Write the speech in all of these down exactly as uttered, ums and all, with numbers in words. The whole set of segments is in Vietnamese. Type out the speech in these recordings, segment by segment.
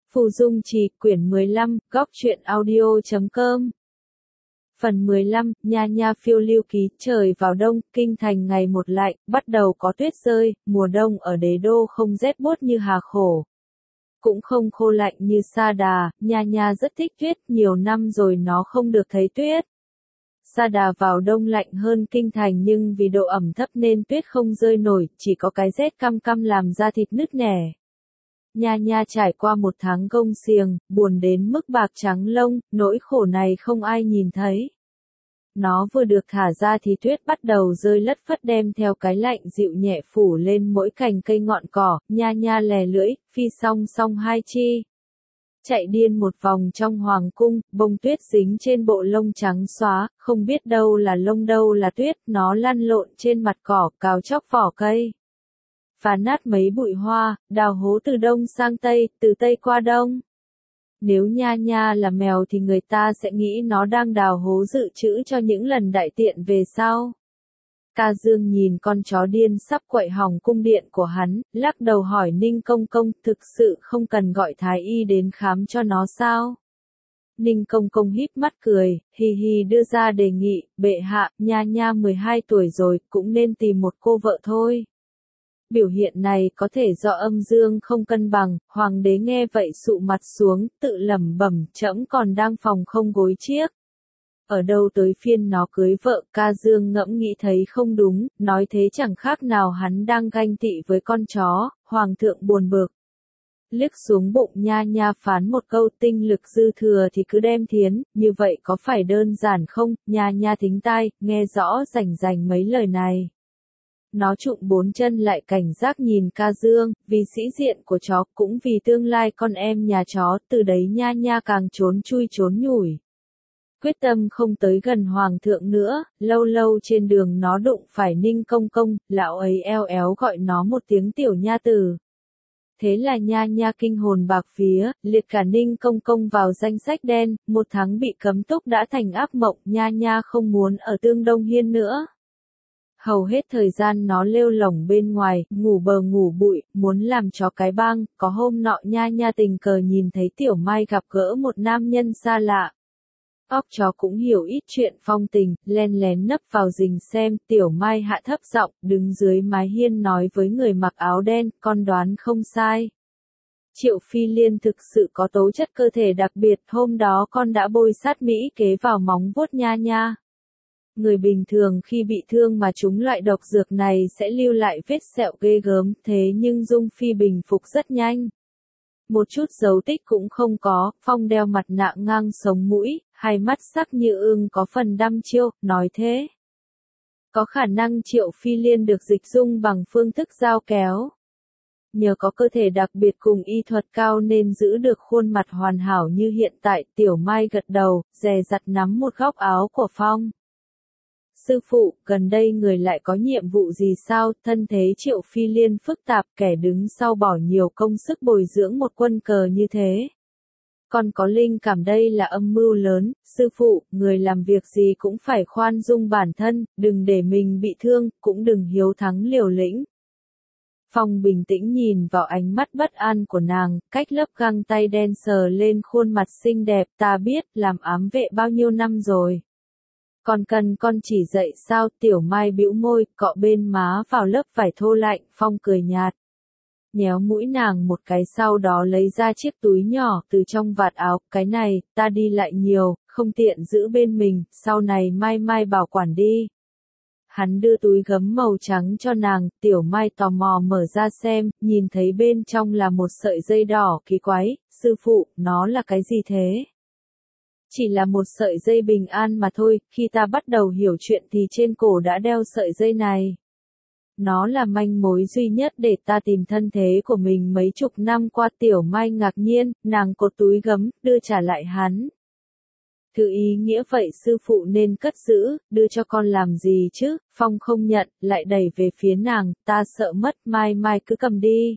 Phù Dung Trì, quyển mười lăm, góc truyện audio chấm com. Phần mười lăm, Nha Nha phiêu lưu ký. Trời vào đông, kinh thành ngày một lạnh, bắt đầu có tuyết rơi, mùa đông ở đế đô không rét buốt như Hà Khổ. Cũng không khô lạnh như Sa Đà, Nha Nha rất thích tuyết, nhiều năm rồi nó không được thấy tuyết. Sa Đà vào đông lạnh hơn kinh thành nhưng vì độ ẩm thấp nên tuyết không rơi nổi, chỉ có cái rét căm căm làm da thịt nứt nẻ. Nha Nha trải qua một tháng gông xiềng, buồn đến mức bạc trắng lông, nỗi khổ này không ai nhìn thấy. Nó vừa được thả ra thì tuyết bắt đầu rơi lất phất đem theo cái lạnh dịu nhẹ phủ lên mỗi cành cây ngọn cỏ, Nha Nha lè lưỡi, phi song song hai chi. Chạy điên một vòng trong hoàng cung, bông tuyết dính trên bộ lông trắng xóa, không biết đâu là lông đâu là tuyết, nó lăn lộn trên mặt cỏ, cào chóc vỏ cây. Phá nát mấy bụi hoa, đào hố từ đông sang tây, từ tây qua đông. Nếu Nha Nha là mèo thì người ta sẽ nghĩ nó đang đào hố dự trữ cho những lần đại tiện về sau. Ca Dương nhìn con chó điên sắp quậy hỏng cung điện của hắn, lắc đầu hỏi Ninh Công Công, thực sự không cần gọi thái y đến khám cho nó sao? Ninh Công Công híp mắt cười, hì hì đưa ra đề nghị, bệ hạ, Nha Nha mười hai tuổi rồi, cũng nên tìm một cô vợ thôi. Biểu hiện này có thể do âm dương không cân bằng, hoàng đế nghe vậy sụ mặt xuống, tự lẩm bẩm, trẫm còn đang phòng không gối chiếc. Ở đâu tới phiên nó cưới vợ, Ca Dương ngẫm nghĩ thấy không đúng, nói thế chẳng khác nào hắn đang ganh tị với con chó, hoàng thượng buồn bực. Liếc xuống bụng Nha Nha phán một câu tinh lực dư thừa thì cứ đem thiến, như vậy có phải đơn giản không, Nha Nha thính tai, nghe rõ rành rành mấy lời này. Nó trụm bốn chân lại cảnh giác nhìn Ca Dương, vì sĩ diện của chó, cũng vì tương lai con em nhà chó, từ đấy Nha Nha càng trốn chui trốn nhủi. Quyết tâm không tới gần hoàng thượng nữa, lâu lâu trên đường nó đụng phải Ninh Công Công, lão ấy eo éo gọi nó một tiếng tiểu nha tử. Thế là Nha Nha kinh hồn bạc vía, liệt cả Ninh Công Công vào danh sách đen, một tháng bị cấm túc đã thành ác mộng, Nha Nha không muốn ở Tương Đông Hiên nữa. Hầu hết thời gian nó lêu lổng bên ngoài, ngủ bờ ngủ bụi, muốn làm chó cái bang, có hôm nọ Nha Nha tình cờ nhìn thấy Tiểu Mai gặp gỡ một nam nhân xa lạ. Óc chó cũng hiểu ít chuyện phong tình, len lén nấp vào rình xem, Tiểu Mai hạ thấp giọng, đứng dưới mái hiên nói với người mặc áo đen, con đoán không sai. Triệu Phi Liên thực sự có tố chất cơ thể đặc biệt, hôm đó con đã bôi sát mỹ kế vào móng vuốt Nha Nha. Người bình thường khi bị thương mà trúng loại độc dược này sẽ lưu lại vết sẹo ghê gớm, thế nhưng Dung Phi bình phục rất nhanh. Một chút dấu tích cũng không có, Phong đeo mặt nạ ngang sống mũi, hai mắt sắc như ương có phần đăm chiêu, nói thế. Có khả năng Triệu Phi Liên được dịch dung bằng phương thức dao kéo. Nhờ có cơ thể đặc biệt cùng y thuật cao nên giữ được khuôn mặt hoàn hảo như hiện tại, Tiểu Mai gật đầu, dè dặt nắm một góc áo của Phong. Sư phụ, gần đây người lại có nhiệm vụ gì sao, thân thế Triệu Phi Liên phức tạp, kẻ đứng sau bỏ nhiều công sức bồi dưỡng một quân cờ như thế. Còn có linh cảm đây là âm mưu lớn, sư phụ, người làm việc gì cũng phải khoan dung bản thân, đừng để mình bị thương, cũng đừng hiếu thắng liều lĩnh. Phong bình tĩnh nhìn vào ánh mắt bất an của nàng, cách lớp găng tay đen sờ lên khuôn mặt xinh đẹp, ta biết, làm ám vệ bao nhiêu năm rồi. Còn cần con chỉ dạy sao, Tiểu Mai bĩu môi, cọ bên má vào lớp vải thô lạnh, Phong cười nhạt. Nhéo mũi nàng một cái sau đó lấy ra chiếc túi nhỏ từ trong vạt áo, cái này, ta đi lại nhiều, không tiện giữ bên mình, sau này Mai Mai bảo quản đi. Hắn đưa túi gấm màu trắng cho nàng, Tiểu Mai tò mò mở ra xem, nhìn thấy bên trong là một sợi dây đỏ kỳ quái, sư phụ, nó là cái gì thế? Chỉ là một sợi dây bình an mà thôi, khi ta bắt đầu hiểu chuyện thì trên cổ đã đeo sợi dây này. Nó là manh mối duy nhất để ta tìm thân thế của mình mấy chục năm qua. Tiểu Mai ngạc nhiên, nàng cột túi gấm, đưa trả lại hắn. Thứ ý nghĩa vậy sư phụ nên cất giữ, đưa cho con làm gì chứ, Phong không nhận, lại đẩy về phía nàng, ta sợ mất, Mai Mai cứ cầm đi.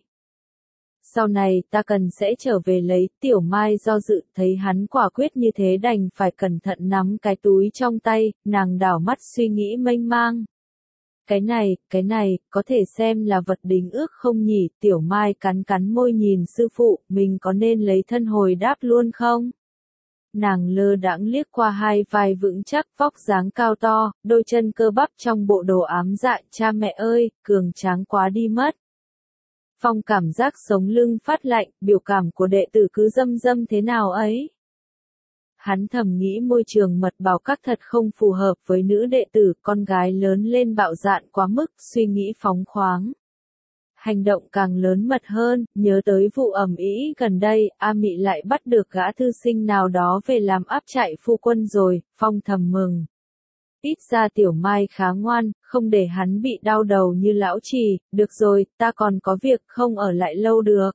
Sau này ta cần sẽ trở về lấy, Tiểu Mai do dự, thấy hắn quả quyết như thế đành phải cẩn thận nắm cái túi trong tay, nàng đảo mắt suy nghĩ mênh mang. Cái này, cái này, có thể xem là vật đính ước không nhỉ? Tiểu Mai cắn cắn môi nhìn sư phụ, mình có nên lấy thân hồi đáp luôn không? Nàng lơ đãng liếc qua hai vai vững chắc, vóc dáng cao to, đôi chân cơ bắp trong bộ đồ ám dạ, cha mẹ ơi, cường tráng quá đi mất. Phong cảm giác sống lưng phát lạnh, biểu cảm của đệ tử cứ dâm dâm thế nào ấy. Hắn thầm nghĩ môi trường mật bảo các thật không phù hợp với nữ đệ tử, con gái lớn lên bạo dạn quá mức, suy nghĩ phóng khoáng. Hành động càng lớn mật hơn, nhớ tới vụ ầm ĩ gần đây, A Mị lại bắt được gã thư sinh nào đó về làm áp trại phu quân rồi, Phong thầm mừng. Ít ra Tiểu Mai khá ngoan, không để hắn bị đau đầu như lão trì, được rồi, ta còn có việc không ở lại lâu được.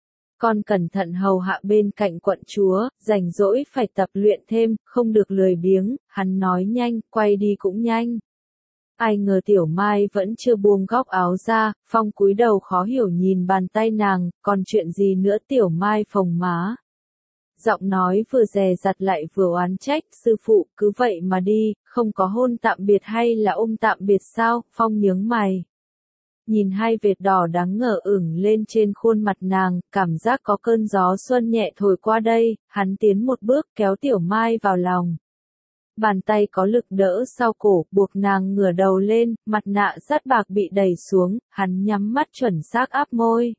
Con cẩn thận hầu hạ bên cạnh quận chúa, rảnh rỗi phải tập luyện thêm, không được lười biếng, hắn nói nhanh, quay đi cũng nhanh. Ai ngờ Tiểu Mai vẫn chưa buông góc áo ra, Phong cúi đầu khó hiểu nhìn bàn tay nàng, còn chuyện gì nữa? Tiểu Mai phồng má. Giọng nói vừa dè dặt lại vừa oán trách, sư phụ, cứ vậy mà đi, không có hôn tạm biệt hay là ôm tạm biệt sao? Phong nhướng mày. Nhìn hai vệt đỏ đáng ngờ ửng lên trên khuôn mặt nàng, cảm giác có cơn gió xuân nhẹ thổi qua đây, hắn tiến một bước kéo Tiểu Mai vào lòng. Bàn tay có lực đỡ sau cổ, buộc nàng ngửa đầu lên, mặt nạ sắt bạc bị đẩy xuống, hắn nhắm mắt chuẩn xác áp môi.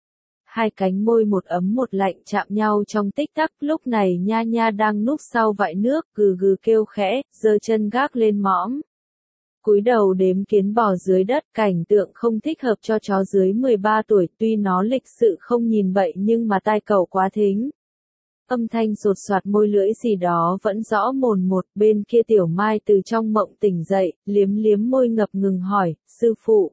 Hai cánh môi một ấm một lạnh chạm nhau trong tích tắc, lúc này Nha Nha đang núp sau vại nước, gừ gừ kêu khẽ, giơ chân gác lên mõm. Cúi đầu đếm kiến bò dưới đất, cảnh tượng không thích hợp cho chó dưới mười ba tuổi, tuy nó lịch sự không nhìn bậy nhưng mà tai cẩu quá thính. Âm thanh sột soạt môi lưỡi gì đó vẫn rõ mồn một, bên kia Tiểu Mai từ trong mộng tỉnh dậy, liếm liếm môi ngập ngừng hỏi, sư phụ.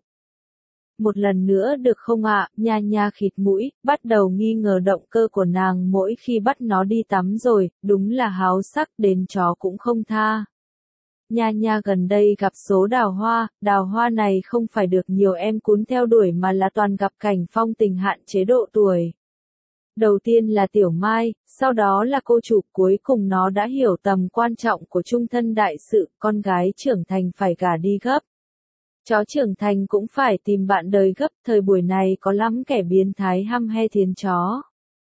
Một lần nữa được không ạ? Nha Nha khịt mũi, bắt đầu nghi ngờ động cơ của nàng mỗi khi bắt nó đi tắm rồi, đúng là háo sắc đến chó cũng không tha. Nha Nha gần đây gặp số đào hoa, đào hoa này không phải được nhiều em cún theo đuổi mà là toàn gặp cảnh phong tình hạn chế độ tuổi. Đầu tiên là Tiểu Mai, sau đó là cô chủ, cuối cùng nó đã hiểu tầm quan trọng của chung thân đại sự, con gái trưởng thành phải gả đi gấp. Chó trưởng thành cũng phải tìm bạn đời gấp, thời buổi này có lắm kẻ biến thái hăm he thiến chó.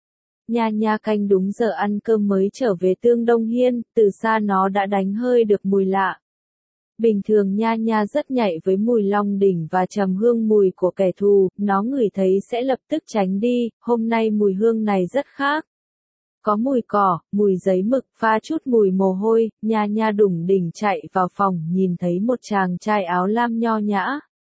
Nha Nha canh đúng giờ ăn cơm mới trở về Tương Đông Hiên, từ xa nó đã đánh hơi được mùi lạ. Bình thường Nha Nha rất nhạy với mùi long đỉnh và trầm hương mùi của kẻ thù, nó ngửi thấy sẽ lập tức tránh đi, hôm nay mùi hương này rất khác. Có mùi cỏ, mùi giấy mực, pha chút mùi mồ hôi, Nha Nha đủng đỉnh chạy vào phòng, nhìn thấy một chàng trai áo lam nho nhã.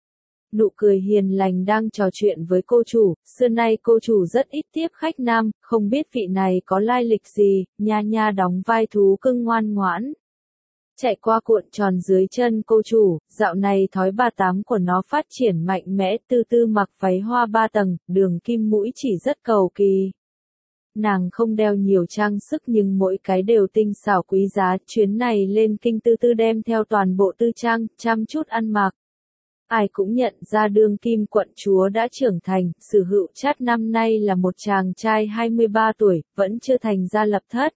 Nụ cười hiền lành đang trò chuyện với cô chủ, xưa nay cô chủ rất ít tiếp khách nam, không biết vị này có lai lịch gì, Nha Nha đóng vai thú cưng ngoan ngoãn. Chạy qua cuộn tròn dưới chân cô chủ, dạo này thói ba tám của nó phát triển mạnh mẽ, Tư Tư mặc váy hoa ba tầng, đường kim mũi chỉ rất cầu kỳ. Nàng không đeo nhiều trang sức nhưng mỗi cái đều tinh xảo quý giá, chuyến này lên kinh Tư Tư đem theo toàn bộ tư trang, chăm chút ăn mặc. Ai cũng nhận ra đương kim quận chúa đã trưởng thành, Sử Hữu Trát năm nay là một chàng trai hai mươi ba tuổi, vẫn chưa thành gia lập thất.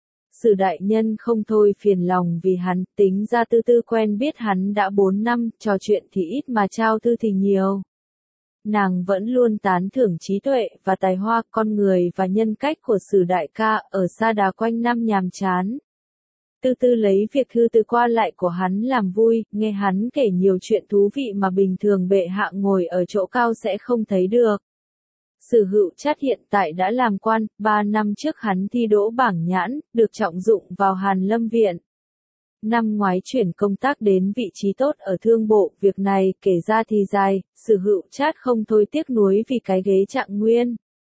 Sử đại nhân không thôi phiền lòng vì hắn, tính ra Tư Tư quen biết hắn đã bốn năm, trò chuyện thì ít mà trao thư thì nhiều. Nàng vẫn luôn tán thưởng trí tuệ và tài hoa, con người và nhân cách của Sử đại ca, ở xa đà quanh năm nhàm chán. Tư Tư lấy việc thư từ qua lại của hắn làm vui, nghe hắn kể nhiều chuyện thú vị mà bình thường bệ hạ ngồi ở chỗ cao sẽ không thấy được. Sử Hữu Trát hiện tại đã làm quan, ba năm trước hắn thi đỗ bảng nhãn, được trọng dụng vào Hàn Lâm Viện. Năm ngoái chuyển công tác đến vị trí tốt ở thương bộ, việc này kể ra thì dài, Sử Hữu Trát không thôi tiếc nuối vì cái ghế trạng nguyên.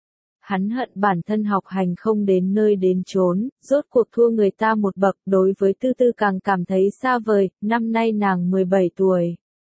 Hắn hận bản thân học hành không đến nơi đến chốn, rốt cuộc thua người ta một bậc, đối với Tư Tư càng cảm thấy xa vời, năm nay nàng mười bảy tuổi.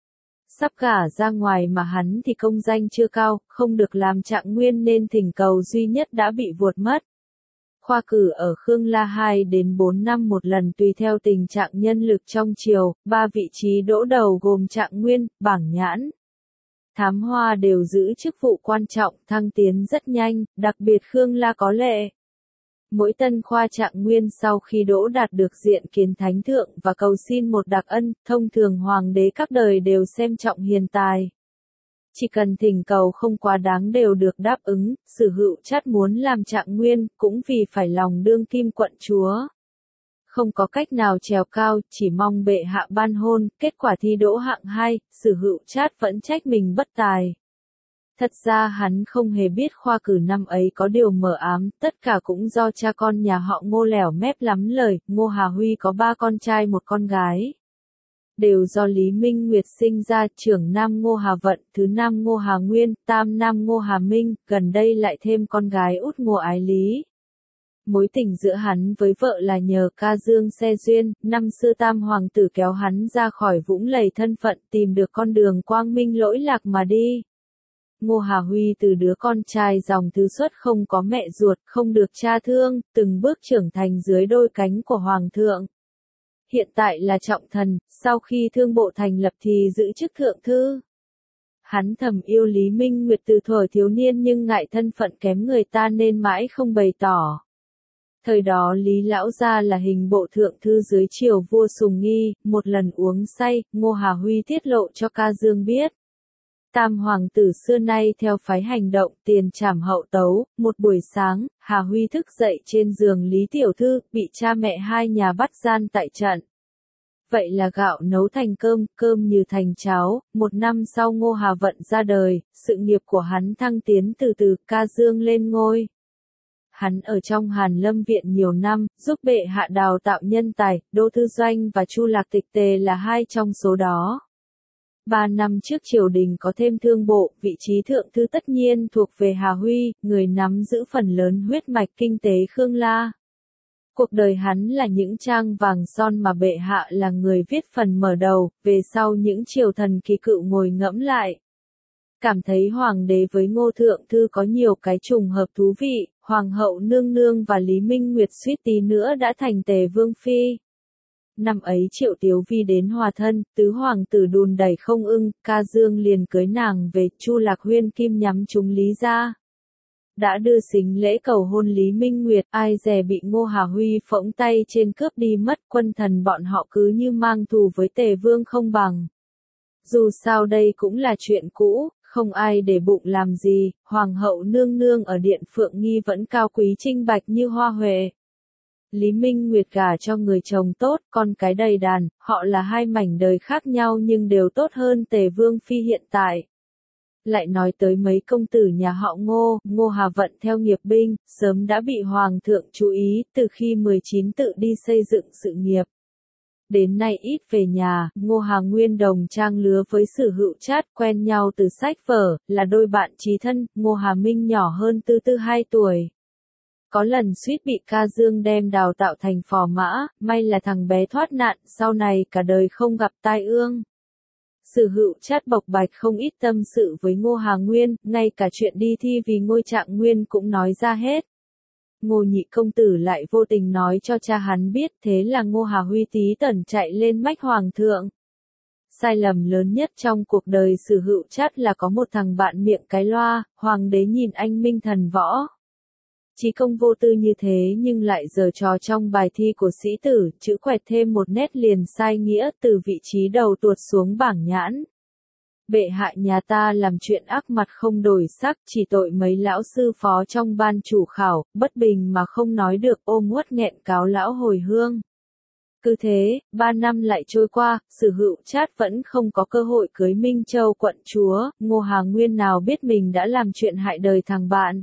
Sắp gả ra ngoài mà hắn thì công danh chưa cao, không được làm trạng nguyên nên thỉnh cầu duy nhất đã bị vuột mất. Khoa cử ở Khương La hai đến bốn năm một lần tùy theo tình trạng nhân lực trong triều, ba vị trí đỗ đầu gồm trạng nguyên, bảng nhãn. Thám hoa đều giữ chức vụ quan trọng, thăng tiến rất nhanh, đặc biệt Khương La có lệ. Mỗi tân khoa trạng nguyên sau khi đỗ đạt được diện kiến thánh thượng và cầu xin một đặc ân, thông thường hoàng đế các đời đều xem trọng hiền tài. Chỉ cần thỉnh cầu không quá đáng đều được đáp ứng, Sử Hữu Trát muốn làm trạng nguyên, cũng vì phải lòng đương kim quận chúa. Không có cách nào trèo cao, chỉ mong bệ hạ ban hôn, kết quả thi đỗ hạng hai, Sử Hữu Trát vẫn trách mình bất tài. Thật ra hắn không hề biết khoa cử năm ấy có điều mờ ám, tất cả cũng do cha con nhà họ Ngô lẻo mép lắm lời. Ngô Hà Huy có ba con trai một con gái. Đều do Lý Minh Nguyệt sinh ra, trưởng nam Ngô Hà Vận, thứ nam Ngô Hà Nguyên, tam nam Ngô Hà Minh, gần đây lại thêm con gái út Ngô Ái Lý. Mối tình giữa hắn với vợ là nhờ ca dương xe duyên, năm xưa tam hoàng tử kéo hắn ra khỏi vũng lầy thân phận tìm được con đường quang minh lỗi lạc mà đi. Ngô Hà Huy từ đứa con trai dòng thứ xuất không có mẹ ruột, không được cha thương, từng bước trưởng thành dưới đôi cánh của hoàng thượng. Hiện tại là trọng thần, sau khi thương bộ thành lập thì giữ chức thượng thư. Hắn thầm yêu Lý Minh Nguyệt từ thuở thiếu niên nhưng ngại thân phận kém người ta nên mãi không bày tỏ. Thời đó Lý Lão Gia là hình bộ thượng thư dưới triều vua Sùng Nghi, một lần uống say, Ngô Hà Huy tiết lộ cho ca dương biết. Tam hoàng tử xưa nay theo phái hành động tiền trảm hậu tấu, một buổi sáng, Hà Huy thức dậy trên giường Lý Tiểu Thư, bị cha mẹ hai nhà bắt gian tại trận. Vậy là gạo nấu thành cơm, cơm như thành cháo, một năm sau Ngô Hà Vận ra đời, sự nghiệp của hắn thăng tiến từ từ, ca dương lên ngôi. Hắn ở trong Hàn Lâm Viện nhiều năm, giúp bệ hạ đào tạo nhân tài, Đỗ Thư Doanh và Chu Lạc Tịch Tề là hai trong số đó. Ba năm trước triều đình có thêm thương bộ, vị trí thượng thư tất nhiên thuộc về Hà Huy, người nắm giữ phần lớn huyết mạch kinh tế Khương La. Cuộc đời hắn là những trang vàng son mà bệ hạ là người viết phần mở đầu, về sau những triều thần kỳ cựu ngồi ngẫm lại. Cảm thấy hoàng đế với Ngô Thượng Thư có nhiều cái trùng hợp thú vị, Hoàng hậu nương nương và Lý Minh Nguyệt suýt tí nữa đã thành Tề Vương Phi. Năm ấy Triệu Tiếu Vi đến hòa thân, tứ hoàng tử đùn đẩy không ưng, ca dương liền cưới nàng về, Chu Lạc Huyên kim nhắm trúng Lý gia. Đã đưa xính lễ cầu hôn Lý Minh Nguyệt, ai dè bị Ngô Hà Huy phỗng tay trên cướp đi mất, quân thần bọn họ cứ như mang thù với Tề Vương không bằng. Dù sao đây cũng là chuyện cũ, không ai để bụng làm gì, Hoàng hậu nương nương ở Điện Phượng Nghi vẫn cao quý trinh bạch như hoa huệ. Lý Minh Nguyệt gả cho người chồng tốt, con cái đầy đàn, họ là hai mảnh đời khác nhau nhưng đều tốt hơn Tề Vương Phi hiện tại. Lại nói tới mấy công tử nhà họ Ngô, Ngô Hà Vận theo nghiệp binh, sớm đã bị Hoàng thượng chú ý, từ khi mười chín tự đi xây dựng sự nghiệp. Đến nay ít về nhà, Ngô Hà Nguyên đồng trang lứa với Sử Hữu Trát, quen nhau từ sách vở, là đôi bạn chí thân, Ngô Hà Minh nhỏ hơn Tư Tư hai tuổi. Có lần suýt bị ca dương đem đào tạo thành phò mã, may là thằng bé thoát nạn, sau này cả đời không gặp tai ương. Sử Hữu Trát bộc bạch không ít tâm sự với Ngô Hà Nguyên, ngay cả chuyện đi thi vì ngôi trạng nguyên cũng nói ra hết. Ngô nhị công tử lại vô tình nói cho cha hắn biết, thế là Ngô Hà Huy tí tẩn chạy lên mách hoàng thượng. Sai lầm lớn nhất trong cuộc đời Sử Hữu Trát là có một thằng bạn miệng cái loa, hoàng đế nhìn anh minh thần võ. Chí công vô tư như thế nhưng lại giở trò trong bài thi của sĩ tử, chữ quẹt thêm một nét liền sai nghĩa, từ vị trí đầu tuột xuống bảng nhãn. Bệ hạ nhà ta làm chuyện ác mặt không đổi sắc, chỉ tội mấy lão sư phó trong ban chủ khảo, bất bình mà không nói được, ôm uất nghẹn cáo lão hồi hương. Cứ thế, ba năm lại trôi qua, Sử Hữu Trát vẫn không có cơ hội cưới Minh Châu quận chúa, Ngô Hà Nguyên nào biết mình đã làm chuyện hại đời thằng bạn.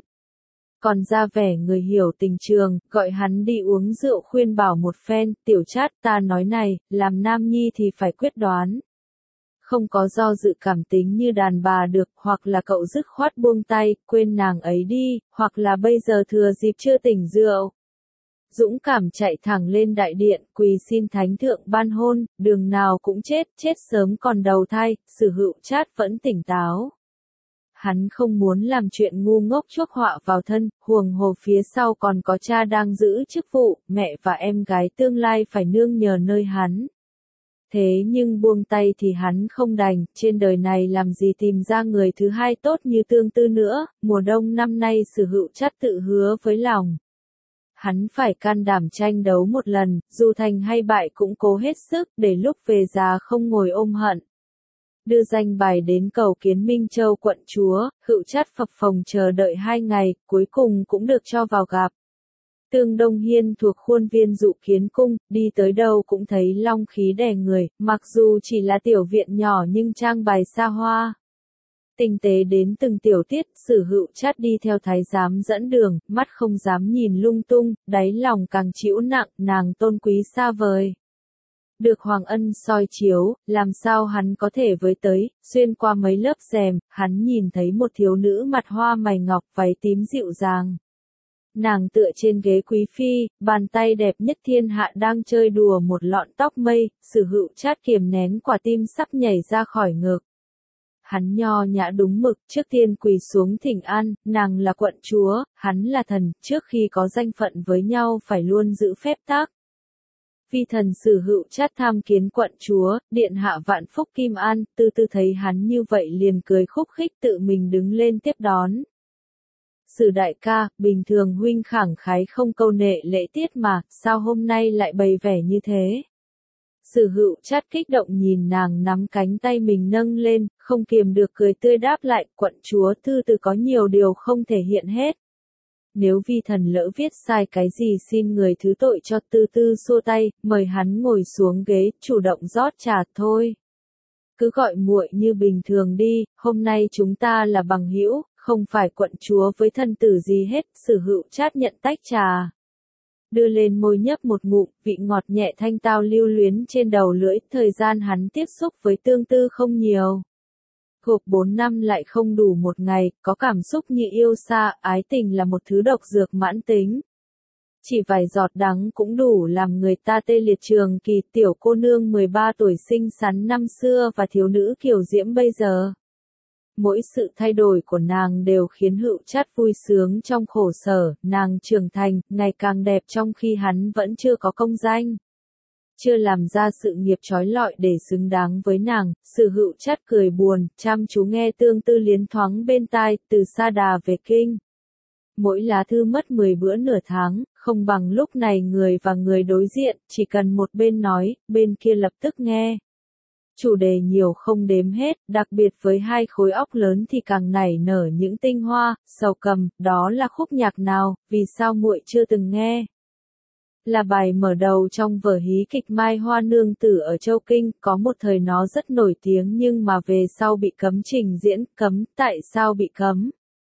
Còn ra vẻ người hiểu tình trường, gọi hắn đi uống rượu khuyên bảo một phen, Tiểu Trát ta nói này, làm nam nhi thì phải quyết đoán. Không có do dự cảm tính như đàn bà được, hoặc là cậu dứt khoát buông tay, quên nàng ấy đi, hoặc là bây giờ thừa dịp chưa tỉnh rượu. Dũng cảm chạy thẳng lên đại điện, quỳ xin thánh thượng ban hôn, đường nào cũng chết, chết sớm còn đầu thai, Sử Hữu Trát vẫn tỉnh táo. Hắn không muốn làm chuyện ngu ngốc chuốc họa vào thân, huồng hồ phía sau còn có cha đang giữ chức vụ, mẹ và em gái tương lai phải nương nhờ nơi hắn. Thế nhưng buông tay thì hắn không đành, trên đời này làm gì tìm ra người thứ hai tốt như Tương Tư nữa, mùa đông năm nay Sử Hữu Trát tự hứa với lòng. hắn phải can đảm tranh đấu một lần, dù thành hay bại cũng cố hết sức để lúc về già không ngồi ôm hận. Đưa danh bài đến cầu kiến Minh Châu quận chúa, Hựu Trát phập phồng chờ đợi hai ngày, cuối cùng cũng được cho vào gặp. Tương Đông Hiên thuộc khuôn viên Dụ Kiến Cung, đi tới đâu cũng thấy long khí đè người, mặc dù chỉ là tiểu viện nhỏ nhưng trang bài xa hoa. Tinh tế đến từng tiểu tiết, Sử Hựu Trát đi theo thái giám dẫn đường, mắt không dám nhìn lung tung, đáy lòng càng chịu nặng, nàng tôn quý xa vời. Được Hoàng Ân soi chiếu, làm sao hắn có thể với tới, xuyên qua mấy lớp rèm, hắn nhìn thấy một thiếu nữ mặt hoa mày ngọc váy tím dịu dàng. Nàng tựa trên ghế quý phi, bàn tay đẹp nhất thiên hạ đang chơi đùa một lọn tóc mây, Sử Hựu Trát kiềm nén quả tim sắp nhảy ra khỏi ngực. Hắn nho nhã đúng mực, trước tiên quỳ xuống thỉnh an, nàng là quận chúa, hắn là thần, trước khi có danh phận với nhau phải luôn giữ phép tắc. Vi thần Sử Hựu Trát tham kiến quận chúa, điện hạ vạn phúc kim an, từ từ thấy hắn như vậy liền cười khúc khích tự mình đứng lên tiếp đón. Sử đại ca, bình thường huynh khẳng khái không câu nệ lễ tiết mà, sao hôm nay lại bày vẻ như thế? Sử Hựu Trát kích động nhìn nàng nắm cánh tay mình nâng lên, không kiềm được cười tươi đáp lại, quận chúa thư từ có nhiều điều không thể hiện hết. Nếu vi thần lỡ viết sai cái gì xin người thứ tội cho, tư tư xua tay, mời hắn ngồi xuống ghế, chủ động rót trà thôi. Cứ gọi muội như bình thường đi, hôm nay chúng ta là bằng hữu, không phải quận chúa với thân tử gì hết, Sử Hựu Trát nhận tách trà. Đưa lên môi nhấp một ngụm, vị ngọt nhẹ thanh tao lưu luyến trên đầu lưỡi, thời gian hắn tiếp xúc với Tương Tư không nhiều. Gộp bốn năm lại không đủ một ngày, có cảm xúc như yêu xa, ái tình là một thứ độc dược mãn tính. Chỉ vài giọt đắng cũng đủ làm người ta tê liệt trường kỳ, tiểu cô nương mười ba tuổi xinh xắn năm xưa và thiếu nữ kiều diễm bây giờ. Mỗi sự thay đổi của nàng đều khiến Hựu Trát vui sướng trong khổ sở, nàng trưởng thành, ngày càng đẹp trong khi hắn vẫn chưa có công danh. Chưa làm ra sự nghiệp trói lọi để xứng đáng với nàng, Sử Hựu Trát cười buồn, chăm chú nghe Tương Tư liến thoáng bên tai, từ Sa Đà về kinh. Mỗi lá thư mất mười bữa nửa tháng, không bằng lúc này người và người đối diện, chỉ cần một bên nói, bên kia lập tức nghe. Chủ đề nhiều không đếm hết, đặc biệt với hai khối óc lớn thì càng nảy nở những tinh hoa, Sầu Cầm, đó là khúc nhạc nào, vì sao muội chưa từng nghe? Là bài mở đầu trong vở hí kịch Mai Hoa Nương Tử ở Châu Kinh, có một thời nó rất nổi tiếng nhưng mà về sau bị cấm trình diễn, cấm, tại sao bị cấm?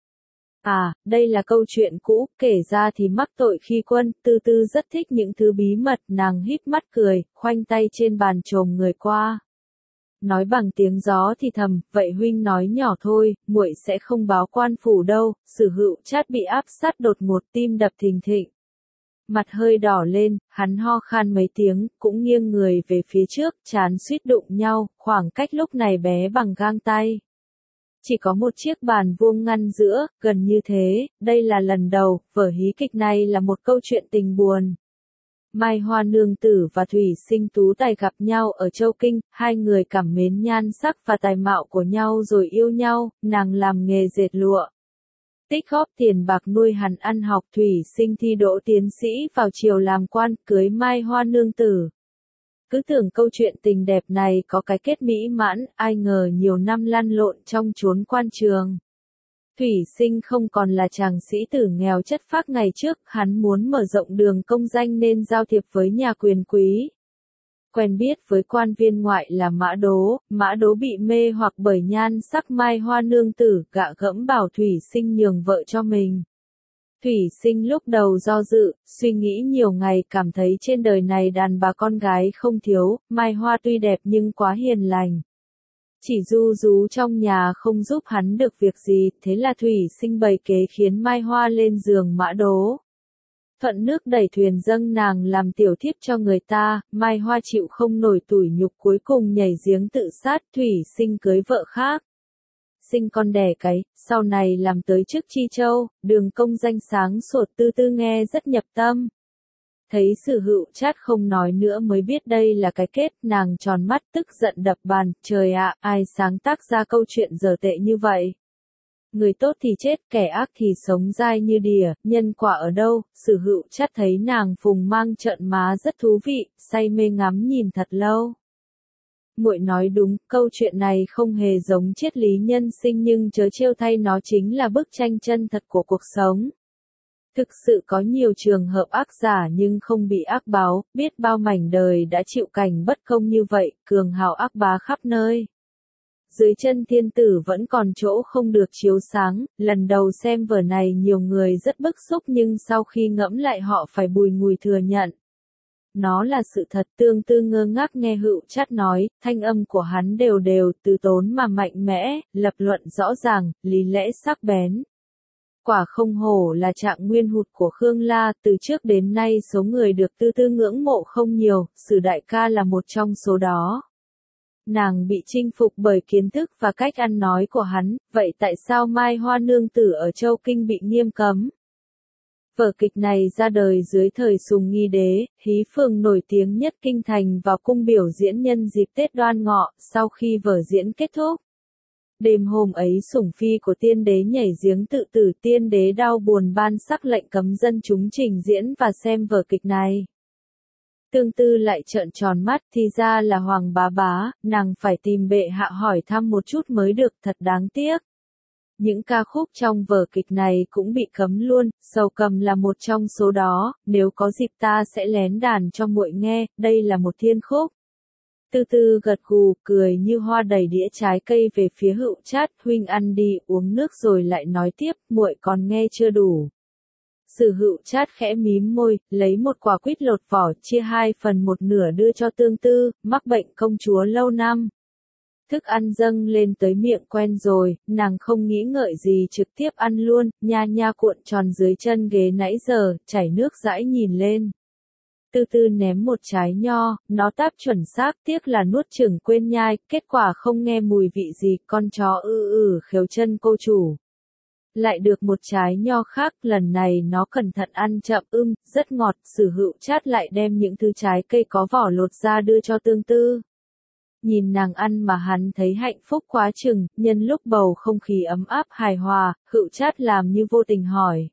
À, đây là câu chuyện cũ, kể ra thì mắc tội khi quân, Tư Tư rất thích những thứ bí mật, nàng híp mắt cười, khoanh tay trên bàn chồm người qua. Nói bằng tiếng gió thì thầm, vậy huynh nói nhỏ thôi, muội sẽ không báo quan phủ đâu. Sử Hựu Trát bị áp sát đột ngột, tim đập thình thịch. Mặt hơi đỏ lên, hắn ho khan mấy tiếng, cũng nghiêng người về phía trước, trán suýt đụng nhau, khoảng cách lúc này bé bằng gang tay. Chỉ có một chiếc bàn vuông ngăn giữa, gần như thế, đây là lần đầu, vở hí kịch này là một câu chuyện tình buồn. Mai Hoa Nương Tử và Thủy Sinh Tú Tài gặp nhau ở Châu Kinh, hai người cảm mến nhan sắc và tài mạo của nhau rồi yêu nhau, nàng làm nghề dệt lụa. Tích góp tiền bạc nuôi hắn ăn học, Thủy Sinh thi đỗ tiến sĩ vào triều làm quan, cưới Mai Hoa Nương Tử. Cứ tưởng câu chuyện tình đẹp này có cái kết mỹ mãn, ai ngờ nhiều năm lăn lộn trong chốn quan trường. Thủy Sinh không còn là chàng sĩ tử nghèo chất phác ngày trước, hắn muốn mở rộng đường công danh nên giao thiệp với nhà quyền quý. Quen biết với quan viên ngoại là Mã Đố, Mã Đố bị mê hoặc bởi nhan sắc Mai Hoa Nương Tử, gạ gẫm bảo Thủy Sinh nhường vợ cho mình. Thủy Sinh lúc đầu do dự, suy nghĩ nhiều ngày, cảm thấy trên đời này đàn bà con gái không thiếu, Mai Hoa tuy đẹp nhưng quá hiền lành. Chỉ ru rú trong nhà không giúp hắn được việc gì, thế là Thủy Sinh bày kế khiến Mai Hoa lên giường Mã Đố. Thuận nước đẩy thuyền dâng nàng làm tiểu thiếp cho người ta, Mai Hoa chịu không nổi tủi nhục cuối cùng nhảy giếng tự sát, Thủy Sinh cưới vợ khác. Sinh con đẻ cái, sau này làm tới chức Chi Châu, đường công danh sáng sột, Tư Tư nghe rất nhập tâm. Thấy Sử Hựu Trát không nói nữa mới biết đây là cái kết, nàng tròn mắt tức giận đập bàn, trời ạ, ai sáng tác ra câu chuyện dở tệ như vậy. Người tốt thì chết, kẻ ác thì sống dai như đỉa, nhân quả ở đâu? Sử Hữu Trát thấy nàng phùng mang trợn má rất thú vị, say mê ngắm nhìn thật lâu. Muội nói đúng, câu chuyện này không hề giống triết lý nhân sinh nhưng chớ trêu thay nó chính là bức tranh chân thật của cuộc sống. Thực sự có nhiều trường hợp ác giả nhưng không bị ác báo, biết bao mảnh đời đã chịu cảnh bất công như vậy, cường hào ác bá khắp nơi. Dưới chân thiên tử vẫn còn chỗ không được chiếu sáng, lần đầu xem vở này nhiều người rất bức xúc nhưng sau khi ngẫm lại họ phải bùi ngùi thừa nhận. Nó là sự thật. Tương Tư ngơ ngác nghe Hữu Trát nói, thanh âm của hắn đều đều, từ tốn mà mạnh mẽ, lập luận rõ ràng, lý lẽ sắc bén. Quả không hổ là trạng nguyên hụt của Khương La, từ trước đến nay số người được Tư Tư ngưỡng mộ không nhiều, Sử đại ca là một trong số đó. Nàng bị chinh phục bởi kiến thức và cách ăn nói của hắn, vậy tại sao Mai Hoa nương tử ở Châu Kinh bị nghiêm cấm? Vở kịch này ra đời dưới thời Sùng Nghi Đế, Hí Phường nổi tiếng nhất kinh thành vào cung biểu diễn nhân dịp Tết Đoan Ngọ, sau khi vở diễn kết thúc. Đêm hôm ấy sủng phi của tiên đế nhảy giếng tự tử, tiên đế đau buồn ban sắc lệnh cấm dân chúng trình diễn và xem vở kịch này. Tương Tư lại trợn tròn mắt, thì ra là Hoàng bá bá, nàng phải tìm bệ hạ hỏi thăm một chút mới được, thật đáng tiếc. Những ca khúc trong vở kịch này cũng bị cấm luôn, Sầu Cầm là một trong số đó, nếu có dịp ta sẽ lén đàn cho muội nghe, đây là một thiên khúc. Tư Tư gật gù, cười như hoa đẩy đĩa trái cây về phía Hữu Trát, huynh ăn đi, uống nước rồi lại nói tiếp, muội còn nghe chưa đủ. Sử Hữu Trát khẽ mím môi, lấy một quả quýt lột vỏ, chia hai phần một nửa đưa cho Tương Tư, mắc bệnh công chúa lâu năm. Thức ăn dâng lên tới miệng quen rồi, nàng không nghĩ ngợi gì trực tiếp ăn luôn, nha nha cuộn tròn dưới chân ghế nãy giờ, chảy nước dãi nhìn lên. Tư Tư ném một trái nho, nó táp chuẩn xác, tiếc là nuốt chửng quên nhai, kết quả không nghe mùi vị gì, con chó ư ử khều chân cô chủ. Lại được một trái nho khác, lần này nó cẩn thận ăn chậm ưm, rất ngọt, Sử Hữu Trát lại đem những thứ trái cây có vỏ lột ra đưa cho Tương Tư. Nhìn nàng ăn mà hắn thấy hạnh phúc quá chừng, nhân lúc bầu không khí ấm áp hài hòa, Hữu Trát làm như vô tình hỏi.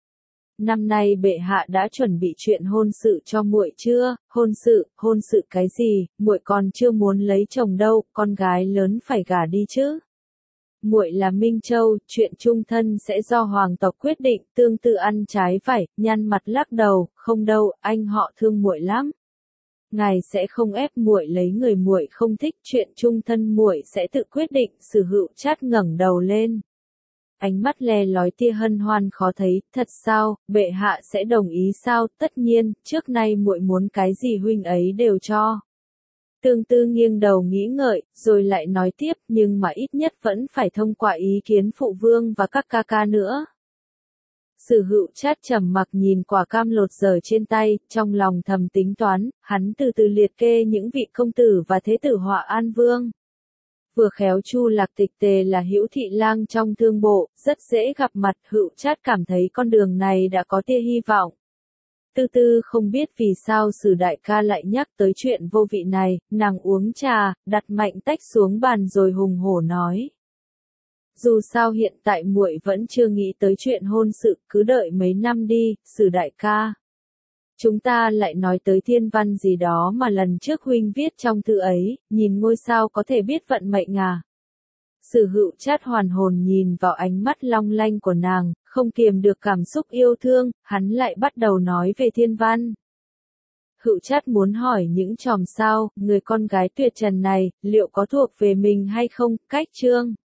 Năm nay bệ hạ đã chuẩn bị chuyện hôn sự cho muội chưa? Hôn sự, hôn sự cái gì, muội còn chưa muốn lấy chồng đâu, con gái lớn phải gả đi chứ. Muội là Minh Châu, chuyện chung thân sẽ do hoàng tộc quyết định. Tương Tư ăn trái vải, nhăn mặt lắc đầu, không đâu, anh họ thương muội lắm. Ngài sẽ không ép muội lấy người muội không thích, chuyện chung thân muội sẽ tự quyết định. Sử Hữu Trát ngẩng đầu lên. Ánh mắt le lói tia hân hoan khó thấy, thật sao, bệ hạ sẽ đồng ý sao? Tất nhiên, trước nay muội muốn cái gì huynh ấy đều cho. Tương Tư nghiêng đầu nghĩ ngợi, rồi lại nói tiếp, nhưng mà ít nhất vẫn phải thông qua ý kiến phụ vương và các ca ca nữa. Sử Hữu Trát trầm mặc nhìn quả cam lột dở trên tay, trong lòng thầm tính toán, hắn từ từ liệt kê những vị công tử và thế tử Họa An Vương. Vừa khéo Chu Lạc Tịch Tề là Hữu thị lang trong thương bộ, rất dễ gặp mặt. Hữu Trát cảm thấy con đường này đã có tia hy vọng. Tư Tư không biết vì sao Sử đại ca lại nhắc tới chuyện vô vị này, nàng uống trà, đặt mạnh tách xuống bàn rồi hùng hổ nói. Dù sao hiện tại muội vẫn chưa nghĩ tới chuyện hôn sự, cứ đợi mấy năm đi, Sử đại ca. Chúng ta lại nói tới thiên văn gì đó mà lần trước huynh viết trong thư ấy, nhìn ngôi sao có thể biết vận mệnh à. Sử Hữu Trát hoàn hồn nhìn vào ánh mắt long lanh của nàng, không kiềm được cảm xúc yêu thương, hắn lại bắt đầu nói về thiên văn. Hữu Trát muốn hỏi những chòm sao, người con gái tuyệt trần này, liệu có thuộc về mình hay không, cách chương.